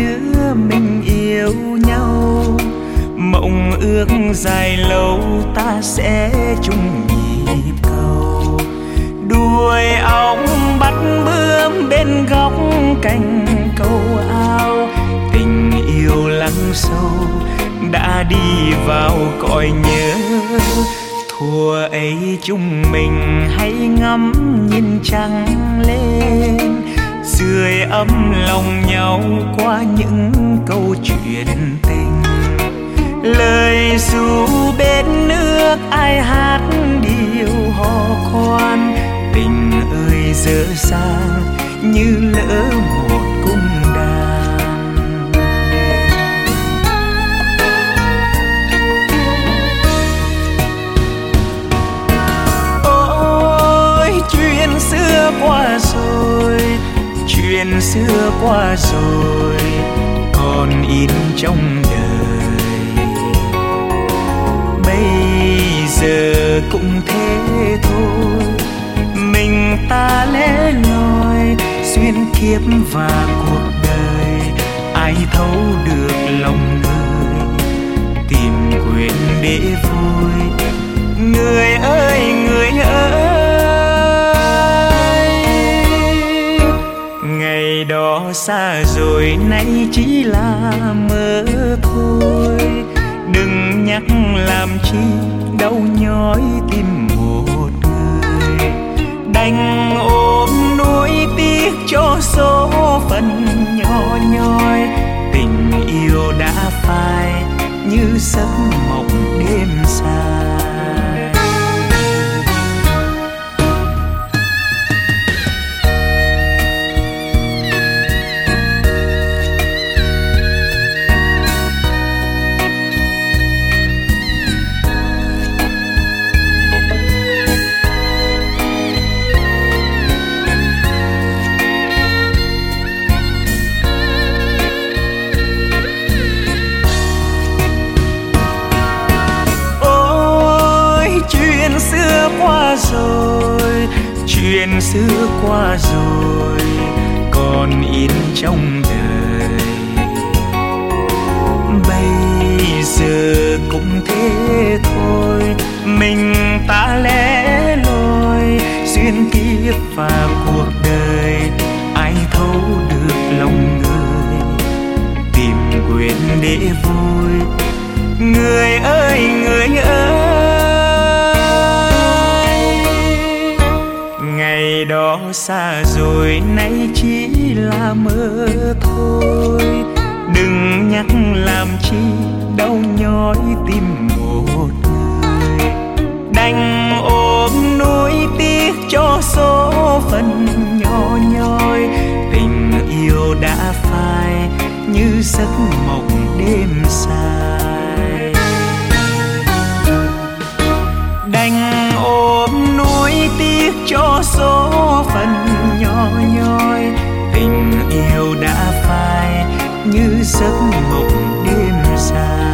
đứa mình yêu nhau. Mộng ước dài lâu ta sẽ chung nhịp cầu. Đuôi ong bắt bướm bên góc cành cầu ao. Tình yêu lắng sâu đã đi vào cõi nhớ. Thuở ấy chúng mình hay ngắm nhìn trăng lên, sưởi ấm lòng nhau qua những câu chuyện tình. Lời ru bên nước ai hát điều hò khoan. Tình ơi dở dang như lỡ một cung đàn. Ôi chuyện xưa qua rồi, chuyện xưa qua rồi, còn in trong đời. Bây giờ cũng thế thôi, mình ta lẻ loi xuyên kiếp và cuộc đời. Ai thấu được lòng người, tìm quên để vui. Người ơi người ơi, ngày đó xa rồi nay chỉ là mơ thôi. Đừng nhắc làm chi đau nhói tim một người. Đành ôm nuối tiếc cho số phận nhỏ nhoi. Tình yêu đã phai như giấc mộng đêm dài. Rồi chuyện xưa qua rồi, còn in trong đời. Bây giờ cũng thế thôi, mình ta lẻ loi xuyên kiếp và cuộc đời. Ai thấu được lòng người, tìm quên để vui. Người ơi người ơi, ngày đó xa rồi nay chỉ là mơ thôi. Đừng nhắc làm chi đau nhói tim một người. Đành ôm nuối tiếc cho số phận nhỏ nhoi. Tình yêu đã phai như giấc mộng đêm dài. Đành ôm nuối tiếc cho số phận nhỏ nhoi. Tình yêu đã phai như giấc mộng đêm dài.